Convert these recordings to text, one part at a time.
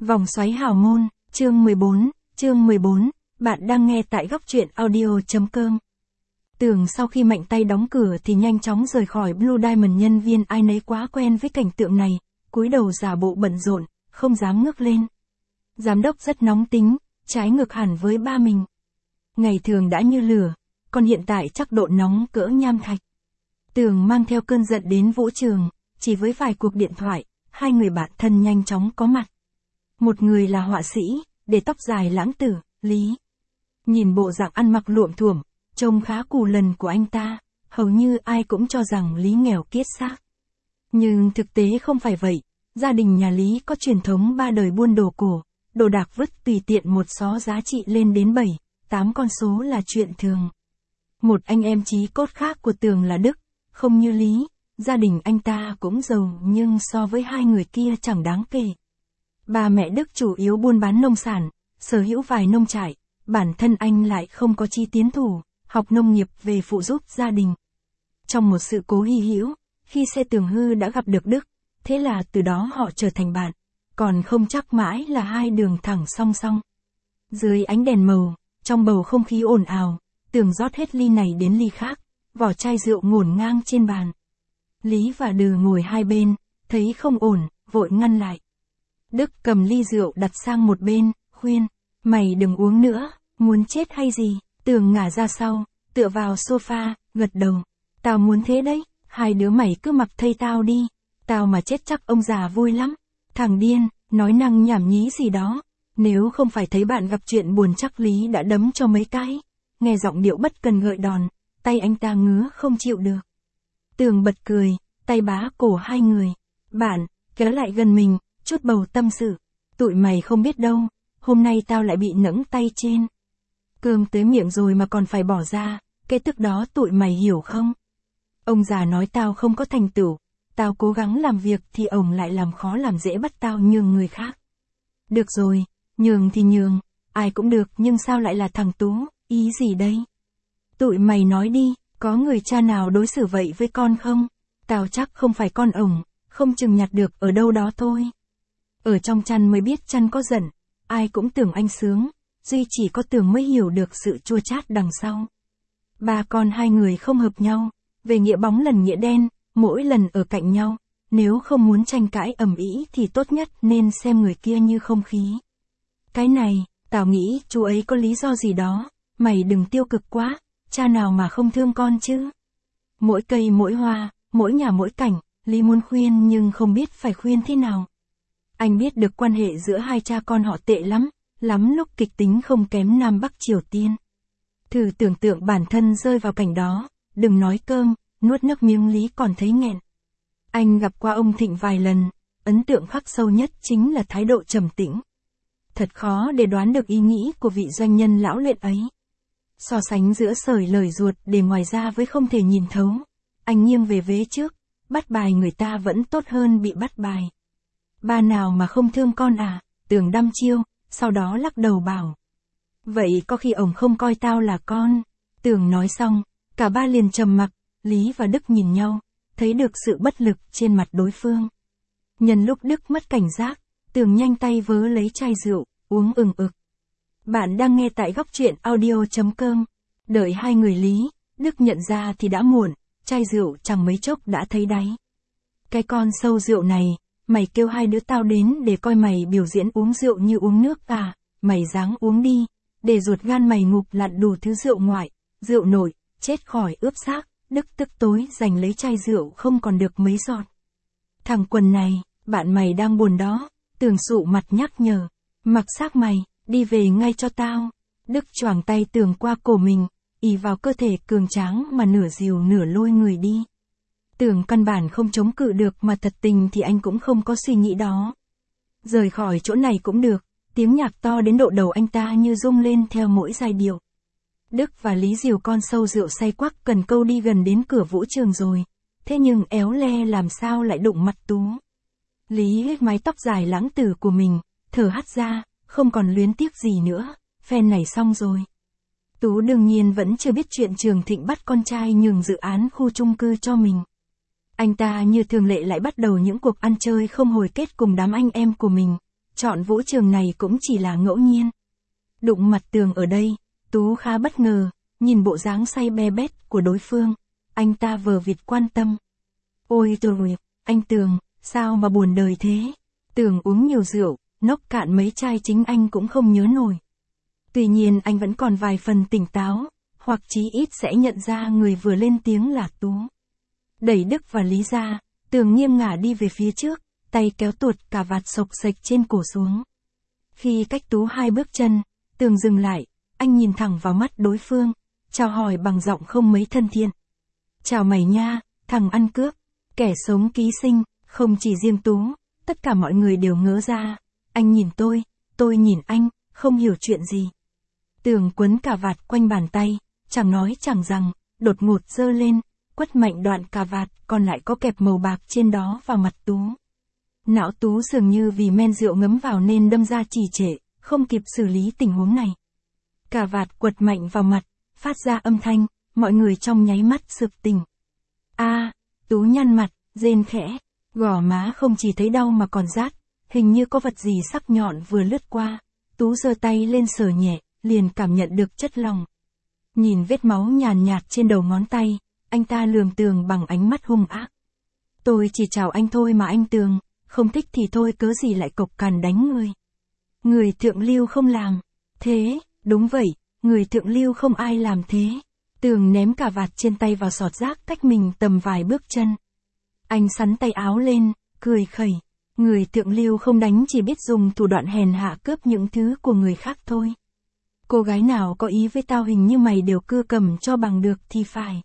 Vòng xoáy hào môn, chương 14, bạn đang nghe tại góc truyện audio.com. Tưởng sau khi mạnh tay đóng cửa thì nhanh chóng rời khỏi Blue Diamond, nhân viên ai nấy quá quen với cảnh tượng này, cúi đầu giả bộ bận rộn, không dám ngước lên. Giám đốc rất nóng tính, trái ngược hẳn với ba mình. Ngày thường đã như lửa, còn hiện tại chắc độ nóng cỡ nham thạch. Tường mang theo cơn giận đến vũ trường, chỉ với vài cuộc điện thoại, hai người bạn thân nhanh chóng có mặt. Một người là họa sĩ, để tóc dài lãng tử, Lý. Nhìn bộ dạng ăn mặc luộm thuộm, trông khá cù lần của anh ta, hầu như ai cũng cho rằng Lý nghèo kiết xác. Nhưng thực tế không phải vậy, gia đình nhà Lý có truyền thống 3 đời buôn đồ cổ, đồ đạc vứt tùy tiện một xó giá trị lên đến 7, 8 con số là chuyện thường. Một anh em chí cốt khác của Tường là Đức, không như Lý, gia đình anh ta cũng giàu nhưng so với hai người kia chẳng đáng kể. Ba mẹ Đức chủ yếu buôn bán nông sản, sở hữu vài nông trại, bản thân anh lại không có chi tiến thủ, học nông nghiệp về phụ giúp gia đình. Trong một sự cố hy hữu, khi xe Tường hư đã gặp được Đức, thế là từ đó họ trở thành bạn, còn không chắc mãi là hai đường thẳng song song. Dưới ánh đèn màu, trong bầu không khí ồn ào, Tường rót hết ly này đến ly khác, vỏ chai rượu ngổn ngang trên bàn. Lý và Đừ ngồi hai bên, thấy không ổn, vội ngăn lại. Đức cầm ly rượu đặt sang một bên, khuyên, mày đừng uống nữa, muốn chết hay gì? Tường ngả ra sau, tựa vào sofa, gật đầu. Tao muốn thế đấy, hai đứa mày cứ mặc thây tao đi, tao mà chết chắc ông già vui lắm. Thằng điên, nói năng nhảm nhí gì đó, nếu không phải thấy bạn gặp chuyện buồn chắc Lý đã đấm cho mấy cái. Nghe giọng điệu bất cần gợi đòn, tay anh ta ngứa không chịu được. Tường bật cười, tay bá cổ hai người. Bạn, kéo lại gần mình, chút bầu tâm sự. Tụi mày không biết đâu, hôm nay tao lại bị nẫng tay trên. Cơm tới miệng rồi mà còn phải bỏ ra, cái tức đó tụi mày hiểu không? Ông già nói tao không có thành tựu, tao cố gắng làm việc thì ổng lại làm khó làm dễ bắt tao nhường người khác. Được rồi, nhường thì nhường, ai cũng được nhưng sao lại là thằng Tú, ý gì đây? Tụi mày nói đi, có người cha nào đối xử vậy với con không? Tao chắc không phải con ổng, không chừng nhặt được ở đâu đó thôi. Ở trong chăn mới biết chăn có giận, ai cũng tưởng anh sướng, duy chỉ có Tường mới hiểu được sự chua chát đằng sau. Ba con hai người không hợp nhau, về nghĩa bóng lần nghĩa đen, mỗi lần ở cạnh nhau, nếu không muốn tranh cãi ầm ĩ thì tốt nhất nên xem người kia như không khí. Cái này, tao nghĩ chú ấy có lý do gì đó, mày đừng tiêu cực quá, cha nào mà không thương con chứ. Mỗi cây mỗi hoa, mỗi nhà mỗi cảnh, Lý muốn khuyên nhưng không biết phải khuyên thế nào. Anh biết được quan hệ giữa hai cha con họ tệ lắm lúc kịch tính không kém Nam Bắc Triều Tiên. Thử tưởng tượng bản thân rơi vào cảnh đó, đừng nói cơm, nuốt nước miếng Lý còn thấy nghẹn. Anh gặp qua ông Thịnh vài lần, ấn tượng khắc sâu nhất chính là thái độ trầm tĩnh. Thật khó để đoán được ý nghĩ của vị doanh nhân lão luyện ấy. So sánh giữa sởi lời ruột để ngoài ra với không thể nhìn thấu, anh nghiêng về vế trước, bắt bài người ta vẫn tốt hơn bị bắt bài. Ba nào mà không thương con à? Tường đăm chiêu, sau đó lắc đầu bảo. Vậy có khi ổng không coi tao là con. Tường nói xong, cả ba liền trầm mặc, Lý và Đức nhìn nhau, thấy được sự bất lực trên mặt đối phương. Nhân lúc Đức mất cảnh giác, Tường nhanh tay vớ lấy chai rượu, uống ừng ực. Bạn đang nghe tại góc truyện audio.com. Đợi hai người Lý, Đức nhận ra thì đã muộn, chai rượu chẳng mấy chốc đã thấy đáy. Cái con sâu rượu này, mày kêu hai đứa tao đến để coi mày biểu diễn uống rượu như uống nước à, mày ráng uống đi, để ruột gan mày ngụp lặn đủ thứ rượu ngoại, rượu nổi, chết khỏi ướp xác. Đức tức tối giành lấy chai rượu không còn được mấy giọt. Thằng quần này, bạn mày đang buồn đó, Tường sụ mặt nhắc nhở, mặc xác mày, đi về ngay cho tao. Đức choàng tay Tường qua cổ mình, ì vào cơ thể cường tráng mà nửa dìu nửa lôi người đi. Tường căn bản không chống cự được mà thật tình thì anh cũng không có suy nghĩ đó. Rời khỏi chỗ này cũng được, tiếng nhạc to đến độ đầu anh ta như rung lên theo mỗi giai điệu. Đức và Lý dìu con sâu rượu say quắc cần câu đi gần đến cửa vũ trường rồi, thế nhưng éo le làm sao lại đụng mặt Tú. Lý hết mái tóc dài lãng tử của mình, thở hắt ra, không còn luyến tiếc gì nữa, phen này xong rồi. Tú đương nhiên vẫn chưa biết chuyện Trường Thịnh bắt con trai nhường dự án khu chung cư cho mình. Anh ta như thường lệ lại bắt đầu những cuộc ăn chơi không hồi kết cùng đám anh em của mình, chọn vũ trường này cũng chỉ là ngẫu nhiên. Đụng mặt Tường ở đây, Tú khá bất ngờ, nhìn bộ dáng say be bét của đối phương, anh ta vờ vịt quan tâm. Ôi trời, anh Tường, sao mà buồn đời thế? Tường uống nhiều rượu, nốc cạn mấy chai chính anh cũng không nhớ nổi. Tuy nhiên anh vẫn còn vài phần tỉnh táo, hoặc chí ít sẽ nhận ra người vừa lên tiếng là Tú. Đẩy Đức và Lý ra, Tường nghiêng ngả đi về phía trước, tay kéo tuột cà vạt xộc xệch trên cổ xuống. Khi cách Tú 2 bước chân, Tường dừng lại, anh nhìn thẳng vào mắt đối phương, chào hỏi bằng giọng không mấy thân thiện. Chào mày nha, thằng ăn cướp, kẻ sống ký sinh, không chỉ riêng Tú, tất cả mọi người đều ngớ ra. Anh nhìn tôi nhìn anh, không hiểu chuyện gì. Tường quấn cà vạt quanh bàn tay, chẳng nói chẳng rằng, đột ngột giơ lên, quất mạnh đoạn cà vạt còn lại có kẹp màu bạc trên đó vào mặt Tú. Não Tú dường như vì men rượu ngấm vào nên đâm ra trì trệ, không kịp xử lý tình huống này. Cà vạt quật mạnh vào mặt, phát ra âm thanh, mọi người trong nháy mắt sực tỉnh. Tú nhăn mặt, rên khẽ, gò má không chỉ thấy đau mà còn rát, hình như có vật gì sắc nhọn vừa lướt qua. Tú giơ tay lên sờ nhẹ, liền cảm nhận được chất lỏng. Nhìn vết máu nhàn nhạt trên đầu ngón tay, anh ta lườm Tường bằng ánh mắt hung ác. Tôi chỉ chào anh thôi mà anh Tường, không thích thì thôi cớ gì lại cộc cằn đánh người. Người thượng lưu không làm. Thế, đúng vậy, người thượng lưu không ai làm thế. Tường ném cà vạt trên tay vào sọt rác cách mình tầm vài bước chân. Anh xắn tay áo lên, cười khẩy. Người thượng lưu không đánh chỉ biết dùng thủ đoạn hèn hạ cướp những thứ của người khác thôi. Cô gái nào có ý với tao hình như mày đều cưa cầm cho bằng được thì phải.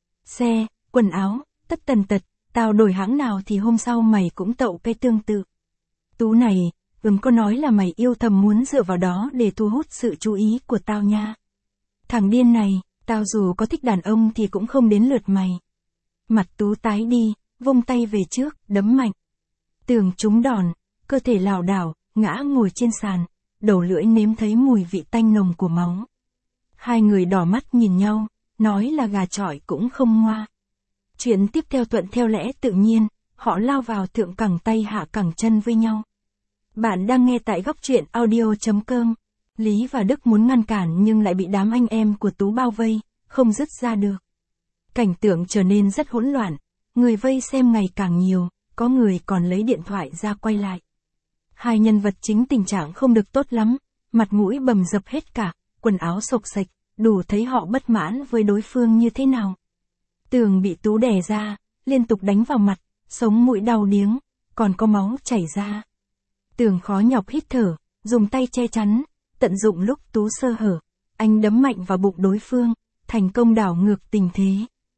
Xe, quần áo, tất tần tật, tao đổi hãng nào thì hôm sau mày cũng tậu cái tương tự. Tú này, có nói là mày yêu thầm muốn dựa vào đó để thu hút sự chú ý của tao nha. Thằng điên này, tao dù có thích đàn ông thì cũng không đến lượt mày. Mặt Tú tái đi, vung tay về trước, đấm mạnh. Tường trúng đòn, cơ thể lảo đảo, ngã ngồi trên sàn, đầu lưỡi nếm thấy mùi vị tanh nồng của máu. Hai người đỏ mắt nhìn nhau, nói là gà chọi cũng không ngoa. Chuyện tiếp theo thuận theo lẽ tự nhiên, họ lao vào thượng cẳng tay hạ cẳng chân với nhau. Bạn đang nghe tại góc truyện audio.com. Lý và Đức muốn ngăn cản nhưng lại bị đám anh em của Tú bao vây, không dứt ra được. Cảnh tượng trở nên rất hỗn loạn, người vây xem ngày càng nhiều, có người còn lấy điện thoại ra quay lại. Hai nhân vật chính tình trạng không được tốt lắm, mặt mũi bầm dập hết cả, quần áo xộc xệch, đủ thấy họ bất mãn với đối phương như thế nào. Tường bị Tú đè ra, liên tục đánh vào mặt, sống mũi đau điếng, còn có máu chảy ra. Tường khó nhọc hít thở, dùng tay che chắn, tận dụng lúc Tú sơ hở, anh đấm mạnh vào bụng đối phương, thành công đảo ngược tình thế.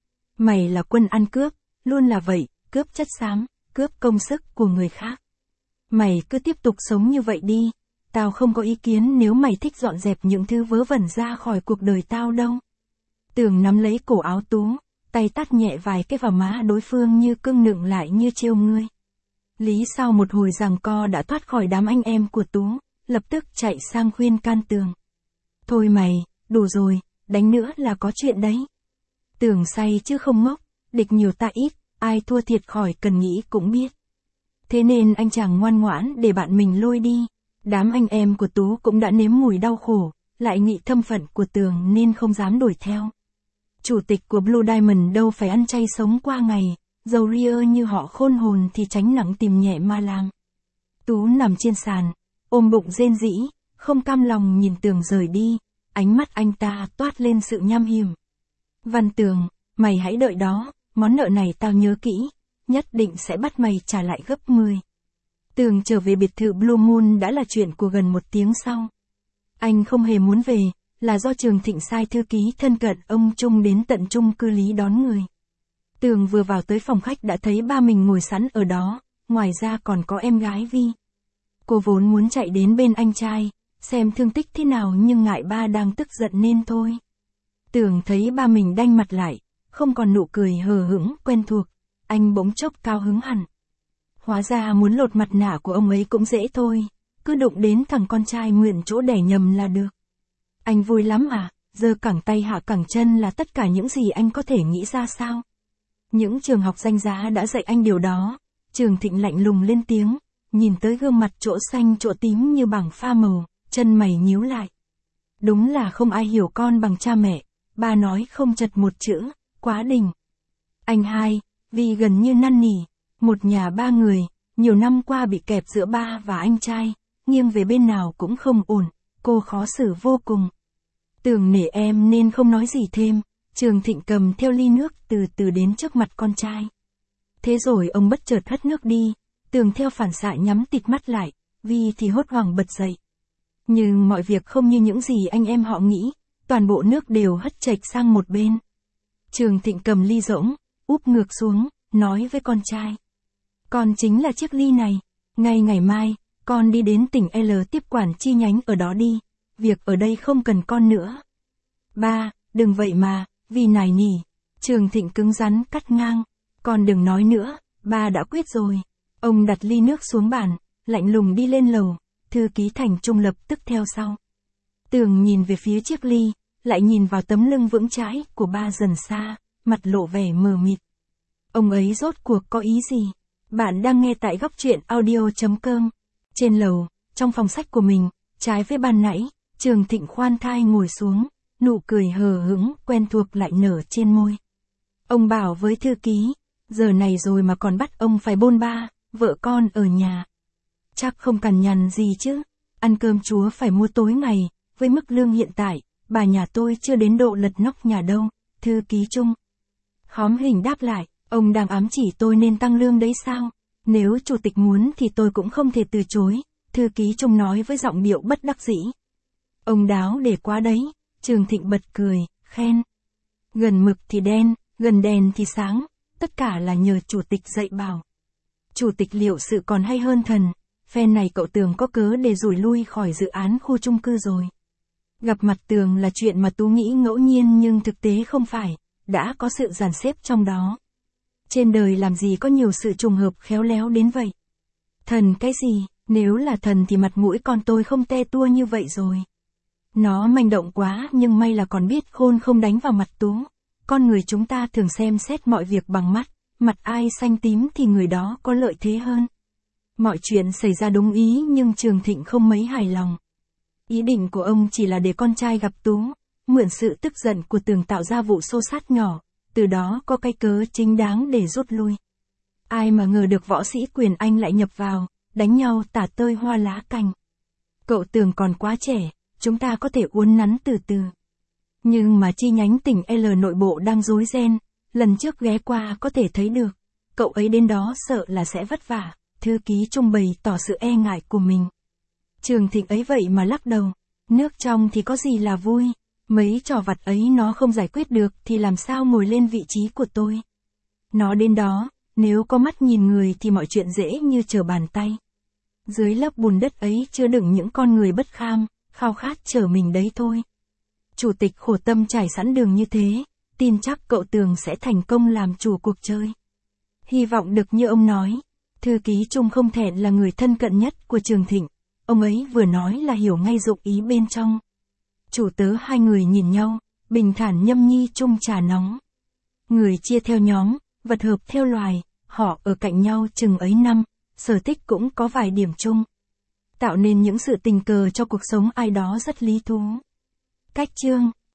Mày là quân ăn cướp, luôn là vậy, cướp chất xám, cướp công sức của người khác. Mày cứ tiếp tục sống như vậy đi, tao không có ý kiến nếu mày thích dọn dẹp những thứ vớ vẩn ra khỏi cuộc đời tao đâu. Tường nắm lấy cổ áo Tú, tay tát nhẹ vài cái vào má đối phương như cưng nựng lại như trêu ngươi. Lý sau một hồi giằng co đã thoát khỏi đám anh em của Tú, lập tức chạy sang khuyên can Tường. Thôi mày, đủ rồi, đánh nữa là có chuyện đấy. Tường say chứ không ngốc, địch nhiều ta ít, ai thua thiệt khỏi cần nghĩ cũng biết. Thế nên anh chàng ngoan ngoãn để bạn mình lôi đi. Đám anh em của Tú cũng đã nếm mùi đau khổ, lại nghĩ thân phận của Tường nên không dám đuổi theo. Chủ tịch của Blue Diamond đâu phải ăn chay sống qua ngày, dầu ria như họ khôn hồn thì tránh nắng tìm nhẹ mà làm. Tú nằm trên sàn, ôm bụng rên rỉ, không cam lòng nhìn Tường rời đi, ánh mắt anh ta toát lên sự nham hiểm. Văn Tường, mày hãy đợi đó, món nợ này tao nhớ kỹ, nhất định sẽ bắt mày trả lại gấp 10. Tường trở về biệt thự Blue Moon đã là chuyện của gần 1 tiếng sau. Anh không hề muốn về, là do Trường Thịnh sai thư ký thân cận ông Trung đến tận chung cư Lý đón người. Tường vừa vào tới phòng khách đã thấy ba mình ngồi sẵn ở đó, ngoài ra còn có em gái Vi. Cô vốn muốn chạy đến bên anh trai, xem thương tích thế nào nhưng ngại ba đang tức giận nên thôi. Tường thấy ba mình đanh mặt lại, không còn nụ cười hờ hững quen thuộc, anh bỗng chốc cao hứng hẳn. Hóa ra muốn lột mặt nạ của ông ấy cũng dễ thôi, cứ đụng đến thằng con trai mượn chỗ đẻ nhầm là được. Anh vui lắm à, giơ cẳng tay hạ cẳng chân là tất cả những gì anh có thể nghĩ ra sao? Những trường học danh giá đã dạy anh điều đó. Trường Thịnh lạnh lùng lên tiếng, nhìn tới gương mặt chỗ xanh chỗ tím như bảng pha màu, chân mày nhíu lại. Đúng là không ai hiểu con bằng cha mẹ, ba nói không chật một chữ, quá đỉnh. Anh hai, vì gần như năn nỉ, một nhà ba người, nhiều năm qua bị kẹp giữa ba và anh trai, nghiêng về bên nào cũng không ổn, cô khó xử vô cùng. Tưởng nể em nên không nói gì thêm, Trường Thịnh cầm theo ly nước từ từ đến trước mặt con trai. Thế rồi ông bất chợt hất nước đi, Tường theo phản xạ nhắm tịt mắt lại, Vi thì hốt hoảng bật dậy. Nhưng mọi việc không như những gì anh em họ nghĩ, toàn bộ nước đều hất chệch sang một bên. Trường Thịnh cầm ly rỗng, úp ngược xuống, nói với con trai. Con chính là chiếc ly này, ngay ngày mai, con đi đến tỉnh L tiếp quản chi nhánh ở đó đi, việc ở đây không cần con nữa. Ba, đừng vậy mà, Vi nài nỉ. Trường Thịnh cứng rắn cắt ngang, con đừng nói nữa, ba đã quyết rồi. Ông đặt ly nước xuống bàn, lạnh lùng đi lên lầu, thư ký Thành Trung lập tức theo sau. Tường nhìn về phía chiếc ly, lại nhìn vào tấm lưng vững chãi của ba dần xa, mặt lộ vẻ mờ mịt. Ông ấy rốt cuộc có ý gì? Bạn đang nghe tại góc truyện audio.com. Trên lầu, trong phòng sách của mình, trái với ban nãy, Trường Thịnh khoan thai ngồi xuống, nụ cười hờ hững quen thuộc lại nở trên môi. Ông bảo với thư ký, giờ này rồi mà còn bắt ông phải bôn ba, vợ con ở nhà. Chắc không cằn nhằn gì chứ, ăn cơm chúa phải mua tối ngày, với mức lương hiện tại, bà nhà tôi chưa đến độ lật nóc nhà đâu, thư ký Trung. Khóm Hình đáp lại, ông đang ám chỉ tôi nên tăng lương đấy sao? Nếu chủ tịch muốn thì tôi cũng không thể từ chối, thư ký Trung nói với giọng điệu bất đắc dĩ. Ông đáo để quá đấy, Trường Thịnh bật cười, khen. Gần mực thì đen, gần đèn thì sáng, tất cả là nhờ chủ tịch dạy bảo. Chủ tịch liệu sự còn hay hơn thần, phen này cậu Tường có cớ để rủi lui khỏi dự án khu chung cư rồi. Gặp mặt Tường là chuyện mà Tú nghĩ ngẫu nhiên nhưng thực tế không phải, đã có sự dàn xếp trong đó. Trên đời làm gì có nhiều sự trùng hợp khéo léo đến vậy. Thần cái gì, nếu là thần thì mặt mũi con tôi không te tua như vậy rồi. Nó manh động quá nhưng may là còn biết khôn không đánh vào mặt Tú. Con người chúng ta thường xem xét mọi việc bằng mắt, mặt ai xanh tím thì người đó có lợi thế hơn. Mọi chuyện xảy ra đúng ý nhưng Trường Thịnh không mấy hài lòng. Ý định của ông chỉ là để con trai gặp Tú, mượn sự tức giận của Tường tạo ra vụ xô xát nhỏ, từ đó có cái cớ chính đáng để rút lui. Ai mà ngờ được võ sĩ Quyền Anh lại nhập vào, đánh nhau tả tơi hoa lá cành. Cậu Tường còn quá trẻ, chúng ta có thể uốn nắn từ từ. Nhưng mà chi nhánh tỉnh L nội bộ đang rối ren, lần trước ghé qua có thể thấy được. Cậu ấy đến đó sợ là sẽ vất vả, thư ký Trung bày tỏ sự e ngại của mình. Trường Thịnh ấy vậy mà lắc đầu, nước trong thì có gì là vui, mấy trò vặt ấy nó không giải quyết được thì làm sao ngồi lên vị trí của tôi. Nó đến đó, nếu có mắt nhìn người thì mọi chuyện dễ như trở bàn tay. Dưới lớp bùn đất ấy chứa đựng những con người bất kham, khao khát trở mình đấy thôi. Chủ tịch khổ tâm trải sẵn đường như thế, tin chắc cậu Tường sẽ thành công làm chủ cuộc chơi. Hy vọng được như ông nói. Thư ký Trung không thẹn là người thân cận nhất của Trường Thịnh. Ông ấy vừa nói là hiểu ngay dụng ý bên trong. Chủ tớ hai người nhìn nhau, bình thản nhâm nhi chung trà nóng. Người chia theo nhóm, vật hợp theo loài, họ ở cạnh nhau chừng ấy năm, sở thích cũng có vài điểm chung. Tạo nên những sự tình cờ cho cuộc sống ai đó rất lý thú. Cách chương